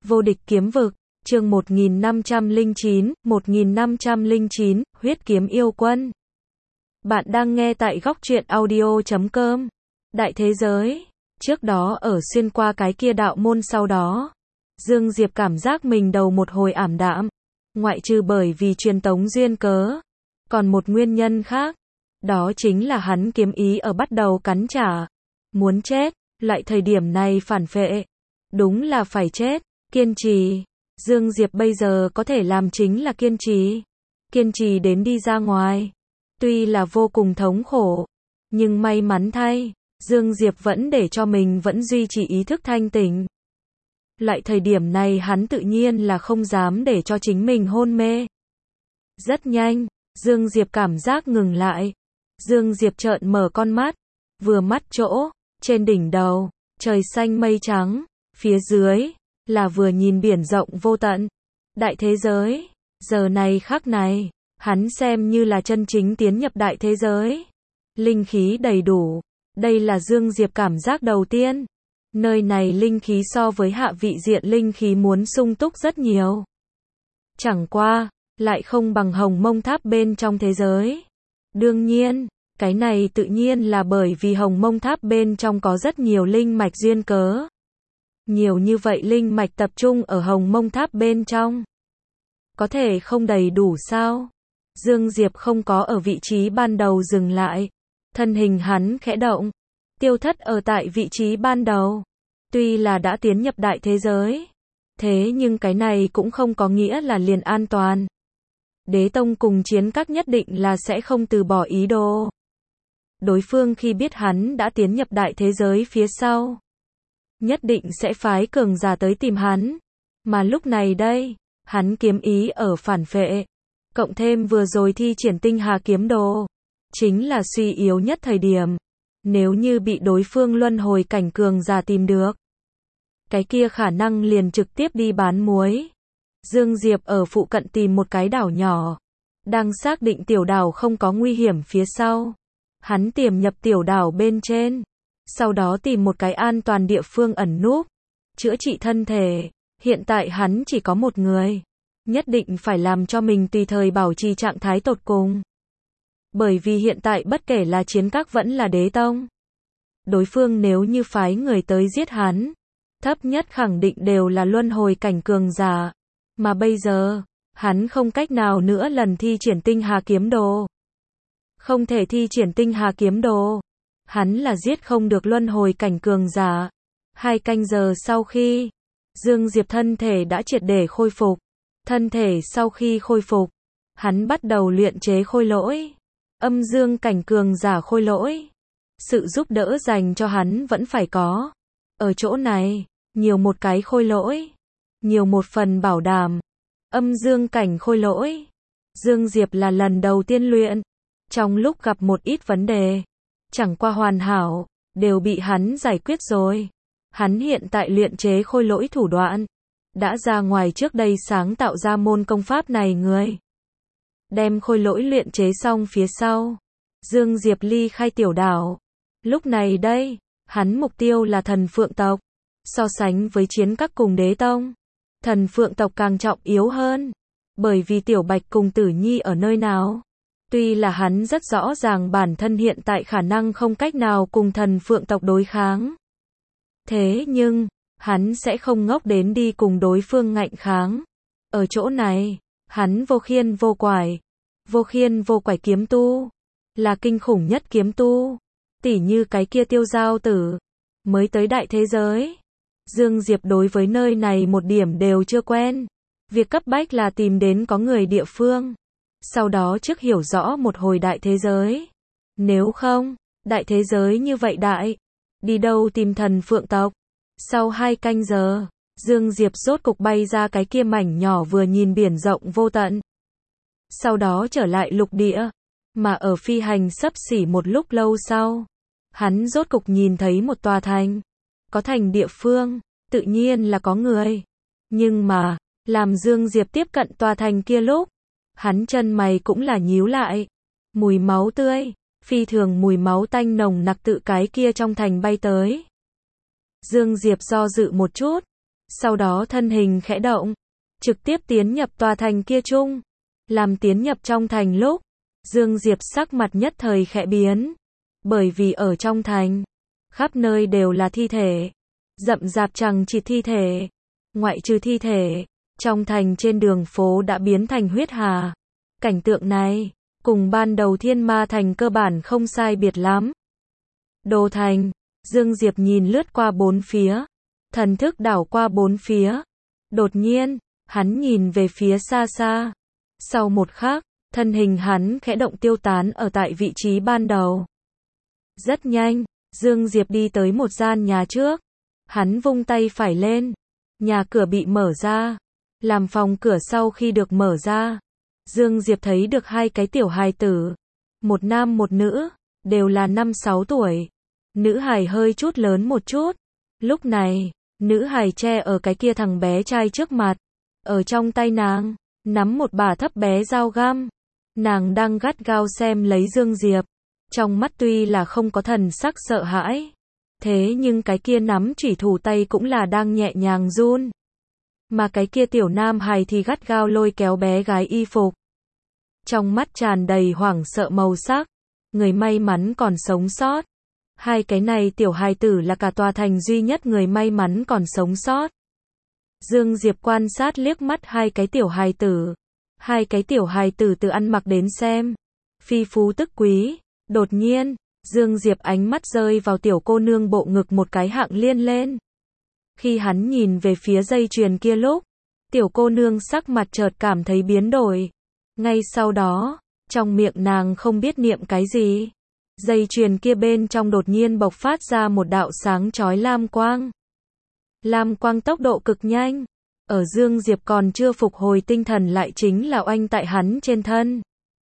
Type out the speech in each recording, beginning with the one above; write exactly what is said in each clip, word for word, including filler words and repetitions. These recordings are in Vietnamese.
Vô địch kiếm vực, chương một nghìn năm trăm lẻ chín, một nghìn năm trăm lẻ chín, huyết kiếm yêu quân. Bạn đang nghe tại góc truyện audio chấm com. Đại thế giới, trước đó ở xuyên qua cái kia đạo môn sau đó, Dương Diệp cảm giác mình đầu một hồi ảm đạm, ngoại trừ bởi vì truyền tống duyên cớ, còn một nguyên nhân khác, đó chính là hắn kiếm ý ở bắt đầu cắn trả, muốn chết, loại thời điểm này phản phệ, đúng là phải chết, kiên trì. Dương Diệp bây giờ có thể làm chính là kiên trì, kiên trì đến đi ra ngoài. Tuy là vô cùng thống khổ, nhưng may mắn thay, Dương Diệp vẫn để cho mình vẫn duy trì ý thức thanh tỉnh. Loại thời điểm này hắn tự nhiên là không dám để cho chính mình hôn mê. Rất nhanh, Dương Diệp cảm giác ngừng lại. Dương Diệp trợn mở con mắt, vừa mắt chỗ, trên đỉnh đầu, trời xanh mây trắng, phía dưới, là vừa nhìn biển rộng vô tận. Đại thế giới, giờ này khắc này, hắn xem như là chân chính tiến nhập đại thế giới. Linh khí đầy đủ, đây là Dương Diệp cảm giác đầu tiên. Nơi này linh khí so với hạ vị diện linh khí muốn sung túc rất nhiều. Chẳng qua, lại không bằng Hồng Mông Tháp bên trong thế giới. Đương nhiên, cái này tự nhiên là bởi vì Hồng Mông Tháp bên trong có rất nhiều linh mạch duyên cớ. Nhiều như vậy linh mạch tập trung ở Hồng Mông Tháp bên trong. Có thể không đầy đủ sao? Dương Diệp không có ở vị trí ban đầu dừng lại. Thân hình hắn khẽ động, tiêu thất ở tại vị trí ban đầu. Tuy là đã tiến nhập đại thế giới, thế nhưng cái này cũng không có nghĩa là liền an toàn. Đế Tông cùng Chiến Các nhất định là sẽ không từ bỏ ý đồ. Đối phương khi biết hắn đã tiến nhập đại thế giới phía sau, nhất định sẽ phái cường giả tới tìm hắn. Mà lúc này đây, hắn kiếm ý ở phản phệ, cộng thêm vừa rồi thi triển tinh hà kiếm đồ, chính là suy yếu nhất thời điểm. Nếu như bị đối phương luân hồi cảnh cường giả tìm được, cái kia khả năng liền trực tiếp đi bán muối. Dương Diệp ở phụ cận tìm một cái đảo nhỏ, đang xác định tiểu đảo không có nguy hiểm phía sau. Hắn tiềm nhập tiểu đảo bên trên, sau đó tìm một cái an toàn địa phương ẩn núp, chữa trị thân thể. Hiện tại hắn chỉ có một người, nhất định phải làm cho mình tùy thời bảo trì trạng thái tột cùng. Bởi vì hiện tại bất kể là Chiến Các vẫn là Đế Tông, đối phương nếu như phái người tới giết hắn, thấp nhất khẳng định đều là luân hồi cảnh cường giả. Mà bây giờ, hắn không cách nào nữa lần thi triển tinh hà kiếm đồ. Không thể thi triển tinh hà kiếm đồ, hắn là giết không được luân hồi cảnh cường giả. Hai canh giờ sau khi, Dương Diệp thân thể đã triệt để khôi phục. Thân thể sau khi khôi phục, hắn bắt đầu luyện chế khôi lỗi. Âm dương cảnh cường giả khôi lỗi. Sự giúp đỡ dành cho hắn vẫn phải có. Ở chỗ này, nhiều một cái khôi lỗi, nhiều một phần bảo đảm. Âm dương cảnh khôi lỗi, Dương Diệp là lần đầu tiên luyện. Trong lúc gặp một ít vấn đề, chẳng qua hoàn hảo, đều bị hắn giải quyết rồi. Hắn hiện tại luyện chế khôi lỗi thủ đoạn, đã ra ngoài trước đây sáng tạo ra môn công pháp này người. Đem khôi lỗi luyện chế xong phía sau, Dương Diệp ly khai tiểu đảo. Lúc này đây, hắn mục tiêu là Thần Phượng tộc. So sánh với Chiến Các cùng Đế Tông, Thần Phượng tộc càng trọng yếu hơn. Bởi vì Tiểu Bạch cùng Tử Nhi ở nơi nào. Tuy là hắn rất rõ ràng bản thân hiện tại khả năng không cách nào cùng Thần Phượng tộc đối kháng. Thế nhưng, hắn sẽ không ngốc đến đi cùng đối phương ngạnh kháng. Ở chỗ này, hắn vô khiên vô quải. Vô khiên vô quải kiếm tu, là kinh khủng nhất kiếm tu. Tỉ như cái kia Tiêu Giao Tử, mới tới đại thế giới. Dương Diệp đối với nơi này một điểm đều chưa quen. Việc cấp bách là tìm đến có người địa phương. Sau đó trước hiểu rõ một hồi đại thế giới. Nếu không, đại thế giới như vậy đại, đi đâu tìm Thần Phượng tộc. Sau hai canh giờ, Dương Diệp rốt cục bay ra cái kia mảnh nhỏ vừa nhìn biển rộng vô tận. Sau đó trở lại lục địa, mà ở phi hành xấp xỉ một lúc lâu sau, hắn rốt cục nhìn thấy một tòa thành. Có thành địa phương, tự nhiên là có người. Nhưng mà, làm Dương Diệp tiếp cận tòa thành kia lúc, hắn chân mày cũng là nhíu lại. Mùi máu tươi, phi thường mùi máu tanh nồng nặc tự cái kia trong thành bay tới. Dương Diệp do dự một chút, Sau đó thân hình khẽ động, trực tiếp tiến nhập tòa thành kia chung. Làm tiến nhập trong thành lúc, Dương Diệp sắc mặt nhất thời khẽ biến. Bởi vì ở trong thành, khắp nơi đều là thi thể. Rậm rạp chằng chịt thi thể. Ngoại trừ thi thể, trong thành trên đường phố đã biến thành huyết hà. Cảnh tượng này, cùng ban đầu Thiên Ma Thành cơ bản không sai biệt lắm. Đồ thành, Dương Diệp nhìn lướt qua bốn phía. Thần thức đảo qua bốn phía. Đột nhiên, hắn nhìn về phía xa xa. Sau một khắc, thân hình hắn khẽ động tiêu tán ở tại vị trí ban đầu. Rất nhanh, Dương Diệp đi tới một gian nhà trước. Hắn vung tay phải lên. Nhà cửa bị mở ra. Làm phòng cửa sau khi được mở ra. Dương Diệp thấy được hai cái tiểu hài tử. Một nam một nữ, đều là năm sáu tuổi. Nữ hài hơi chút lớn một chút. Lúc này, nữ hài che ở cái kia thằng bé trai trước mặt. Ở trong tay nàng, nắm một bả thấp bé dao găm. Nàng đang gắt gao xem lấy Dương Diệp. Trong mắt tuy là không có thần sắc sợ hãi. Thế nhưng cái kia nắm chủy thủ tay cũng là đang nhẹ nhàng run. Mà cái kia tiểu nam hài thì gắt gao lôi kéo bé gái y phục. Trong mắt tràn đầy hoảng sợ màu sắc. Người may mắn còn sống sót. Hai cái này tiểu hài tử là cả tòa thành duy nhất người may mắn còn sống sót. Dương Diệp quan sát liếc mắt hai cái tiểu hài tử. Hai cái tiểu hài tử từ ăn mặc đến xem. Phi phú tức quý. Đột nhiên, Dương Diệp ánh mắt rơi vào tiểu cô nương bộ ngực một cái hạng liên lên. Khi hắn nhìn về phía dây chuyền kia lúc, tiểu cô nương sắc mặt chợt cảm thấy biến đổi. Ngay sau đó, trong miệng nàng không biết niệm cái gì. Dây chuyền kia bên trong đột nhiên bộc phát ra một đạo sáng chói lam quang. Lam quang tốc độ cực nhanh. Ở Dương Diệp còn chưa phục hồi tinh thần lại chính là oanh tại hắn trên thân.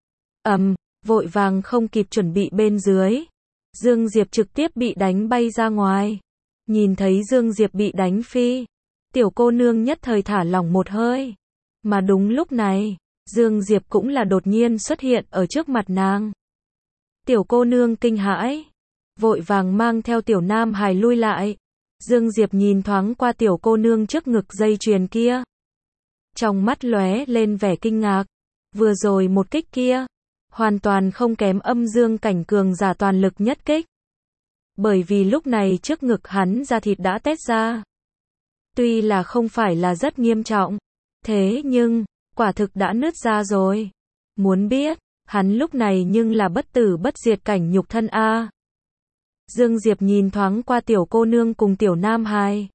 Ầm, vội vàng không kịp chuẩn bị bên dưới. Dương Diệp trực tiếp bị đánh bay ra ngoài. Nhìn thấy Dương Diệp bị đánh phi. Tiểu cô nương nhất thời thả lỏng một hơi. Mà đúng lúc này, Dương Diệp cũng là đột nhiên xuất hiện ở trước mặt nàng. Tiểu cô nương kinh hãi. Vội vàng mang theo tiểu nam hài lui lại. Dương Diệp nhìn thoáng qua tiểu cô nương trước ngực dây chuyền kia. Trong mắt lóe lên vẻ kinh ngạc. Vừa rồi một kích kia, hoàn toàn không kém âm dương cảnh cường giả toàn lực nhất kích. Bởi vì lúc này trước ngực hắn da thịt đã tét ra. Tuy là không phải là rất nghiêm trọng. Thế nhưng, quả thực đã nứt ra rồi. Muốn biết, hắn lúc này nhưng là bất tử bất diệt cảnh nhục thân A. Dương Diệp nhìn thoáng qua tiểu cô nương cùng tiểu nam hài.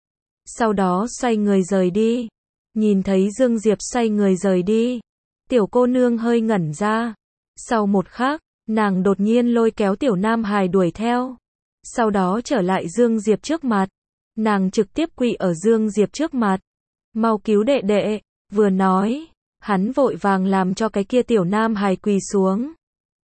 Sau đó xoay người rời đi. Nhìn thấy Dương Diệp xoay người rời đi. Tiểu cô nương hơi ngẩn ra. Sau một khắc, nàng đột nhiên lôi kéo tiểu nam hài đuổi theo. Sau đó trở lại Dương Diệp trước mặt. Nàng trực tiếp quỳ ở Dương Diệp trước mặt. Mau cứu đệ đệ, vừa nói. Hắn vội vàng làm cho cái kia tiểu nam hài quỳ xuống.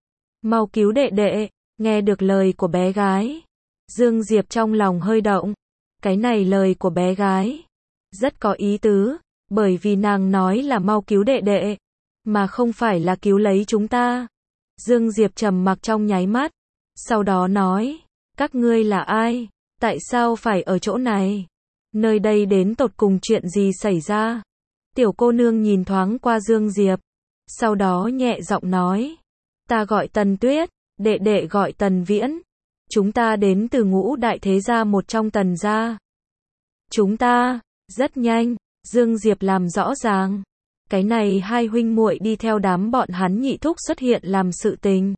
Mau cứu đệ đệ, nghe được lời của bé gái. Dương Diệp trong lòng hơi động. Cái này lời của bé gái rất có ý tứ, bởi vì nàng nói là mau cứu đệ đệ, mà không phải là cứu lấy chúng ta. Dương Diệp trầm mặc trong nháy mắt, sau đó nói, các ngươi là ai? Tại sao phải ở chỗ này? Nơi đây đến tột cùng chuyện gì xảy ra? Tiểu cô nương nhìn thoáng qua Dương Diệp, sau đó nhẹ giọng nói, ta gọi Tần Tuyết, đệ đệ gọi Tần Viễn. Chúng ta đến từ Ngũ Đại Thế Gia một trong Tần gia. Chúng ta, rất nhanh, Dương Diệp làm rõ ràng. Cái này hai huynh muội đi theo đám bọn hắn nhị thúc xuất hiện làm sự tình.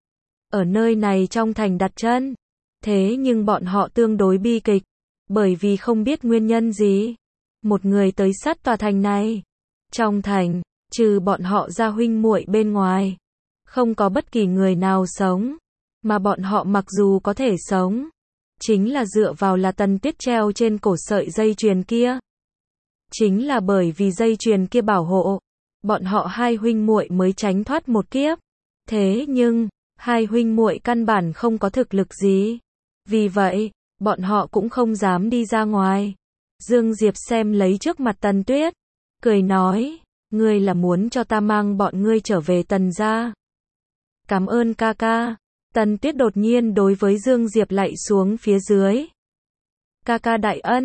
Ở nơi này trong thành đặt chân. Thế nhưng bọn họ tương đối bi kịch. Bởi vì không biết nguyên nhân gì. Một người tới sát tòa thành này. Trong thành, trừ bọn họ ra huynh muội bên ngoài. Không có bất kỳ người nào sống. Mà bọn họ mặc dù có thể sống. Chính là dựa vào là Tần Tuyết treo trên cổ sợi dây chuyền kia. Chính là bởi vì dây chuyền kia bảo hộ. Bọn họ hai huynh muội mới tránh thoát một kiếp. Thế nhưng, hai huynh muội căn bản không có thực lực gì. Vì vậy, bọn họ cũng không dám đi ra ngoài. Dương Diệp xem lấy trước mặt Tần Tuyết. Cười nói, ngươi là muốn cho ta mang bọn ngươi trở về Tần gia. Cảm ơn ca ca. Tần Tuyết đột nhiên đối với Dương Diệp lạy xuống phía dưới. Ca ca đại ân,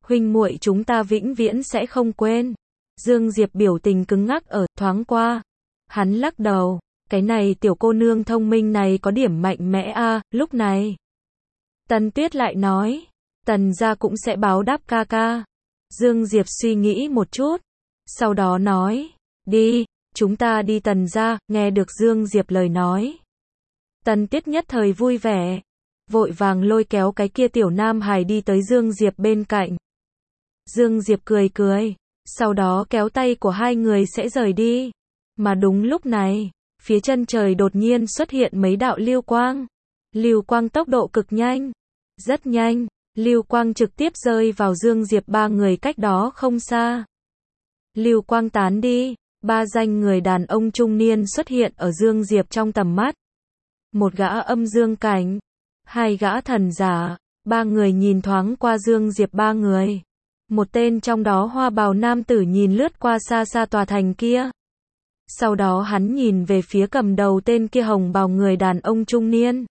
huynh muội chúng ta vĩnh viễn sẽ không quên. Dương Diệp biểu tình cứng ngắc ở, thoáng qua. Hắn lắc đầu, cái này tiểu cô nương thông minh này có điểm mạnh mẽ a. Lúc này, Tần Tuyết lại nói, Tần gia cũng sẽ báo đáp ca ca. Dương Diệp suy nghĩ một chút, sau đó nói, đi, chúng ta đi Tần gia. Nghe được Dương Diệp lời nói, Tần Tuyết nhất thời vui vẻ, vội vàng lôi kéo cái kia tiểu nam hài đi tới Dương Diệp bên cạnh. Dương Diệp cười cười, sau đó kéo tay của hai người sẽ rời đi. Mà đúng lúc này, phía chân trời đột nhiên xuất hiện mấy đạo lưu quang. Lưu quang tốc độ cực nhanh, rất nhanh, lưu quang trực tiếp rơi vào Dương Diệp ba người cách đó không xa. Lưu quang tán đi, ba danh người đàn ông trung niên xuất hiện ở Dương Diệp trong tầm mắt. Một gã âm dương cảnh, hai gã thần giả, ba người nhìn thoáng qua Dương Diệp ba người. Một tên trong đó hoa bào nam tử nhìn lướt qua xa xa tòa thành kia. Sau đó hắn nhìn về phía cầm đầu tên kia hồng bào người đàn ông trung niên.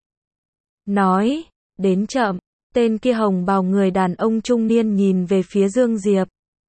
Nói, đến chậm, tên kia hồng bào người đàn ông trung niên nhìn về phía Dương Diệp.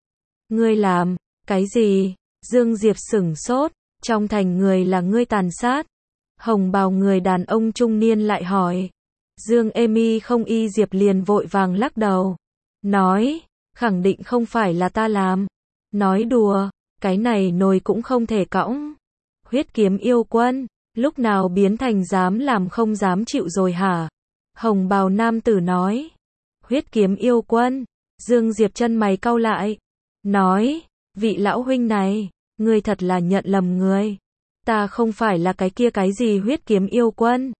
Ngươi làm, cái gì? Dương Diệp sửng sốt, trong thành người là ngươi tàn sát. Hồng bào người đàn ông trung niên lại hỏi. Dương Emi không y Diệp liền vội vàng lắc đầu. Nói, khẳng định không phải là ta làm. Nói đùa, cái này nồi cũng không thể cõng. Huyết kiếm yêu quân, lúc nào biến thành dám làm không dám chịu rồi hả? Hồng bào nam tử nói. Huyết kiếm yêu quân, Dương Diệp chân mày cau lại. Nói, vị lão huynh này, ngươi thật là nhận lầm người. Ta không phải là cái kia cái gì huyết kiếm yêu quân.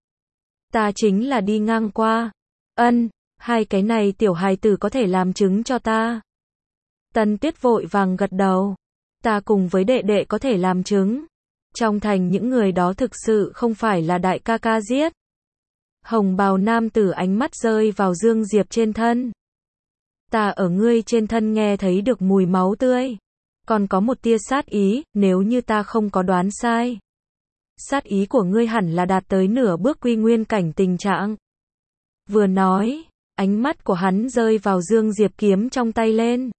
Ta chính là đi ngang qua. Ân, hai cái này tiểu hài tử có thể làm chứng cho ta. Tần Tuyết vội vàng gật đầu. Ta cùng với đệ đệ có thể làm chứng. Trong thành những người đó thực sự không phải là đại ca ca giết. Hồng bào nam tử ánh mắt rơi vào Dương Diệp trên thân. Ta ở ngươi trên thân nghe thấy được mùi máu tươi. Còn có một tia sát ý, nếu như ta không có đoán sai. Sát ý của ngươi hẳn là đạt tới nửa bước quy nguyên cảnh tình trạng. Vừa nói, ánh mắt của hắn rơi vào Dương Diệp kiếm trong tay lên.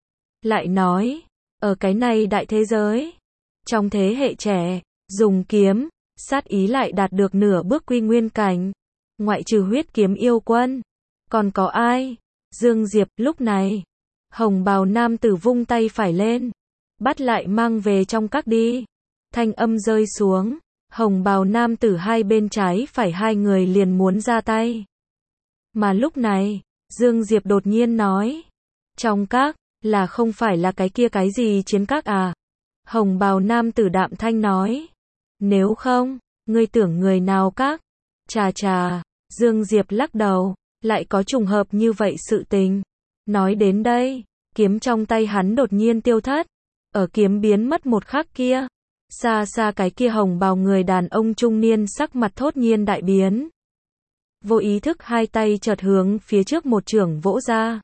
Lại nói, ở cái này đại thế giới, trong thế hệ trẻ, dùng kiếm, sát ý lại đạt được nửa bước quy nguyên cảnh. Ngoại trừ huyết kiếm yêu quân, còn có ai? Dương Diệp, lúc này, hồng bào nam tử vung tay phải lên, bắt lại mang về trong các đi. Thanh âm rơi xuống, hồng bào nam tử hai bên trái phải hai người liền muốn ra tay. Mà lúc này, Dương Diệp đột nhiên nói, trong các, là không phải là cái kia cái gì chiến các à? Hồng bào nam tử đạm thanh nói, nếu không, ngươi tưởng người nào các? Chà chà, Dương Diệp lắc đầu, lại có trùng hợp như vậy sự tình. Nói đến đây, kiếm trong tay hắn đột nhiên tiêu thất. Ở kiếm biến mất một khắc kia, xa xa cái kia hồng bào người đàn ông trung niên sắc mặt thốt nhiên đại biến. Vô ý thức hai tay chợt hướng phía trước một chưởng vỗ ra.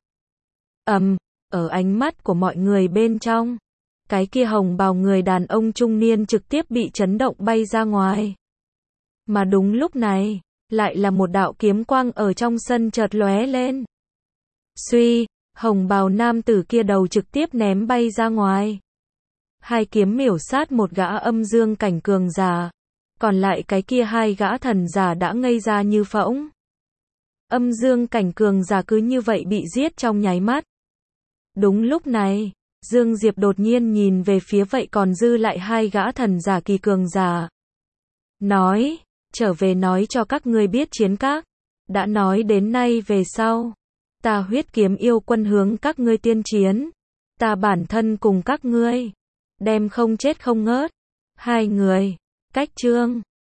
Ầm, um, ở ánh mắt của mọi người bên trong, cái kia hồng bào người đàn ông trung niên trực tiếp bị chấn động bay ra ngoài. Mà đúng lúc này, lại là một đạo kiếm quang ở trong sân chợt lóe lên. Suy, hồng bào nam tử kia đầu trực tiếp ném bay ra ngoài. Hai kiếm miểu sát một gã âm dương cảnh cường giả. Còn lại cái kia hai gã thần giả đã ngây ra như phỗng. Âm dương cảnh cường giả cứ như vậy bị giết trong nháy mắt. Đúng lúc này, Dương Diệp đột nhiên nhìn về phía vậy còn dư lại hai gã thần giả kỳ cường giả. Nói, trở về nói cho các ngươi biết chiến các. Đã nói đến nay về sau, ta huyết kiếm yêu quân hướng các ngươi tiên chiến. Ta bản thân cùng các ngươi, đem không chết không ngớt. Hai người, cách chương.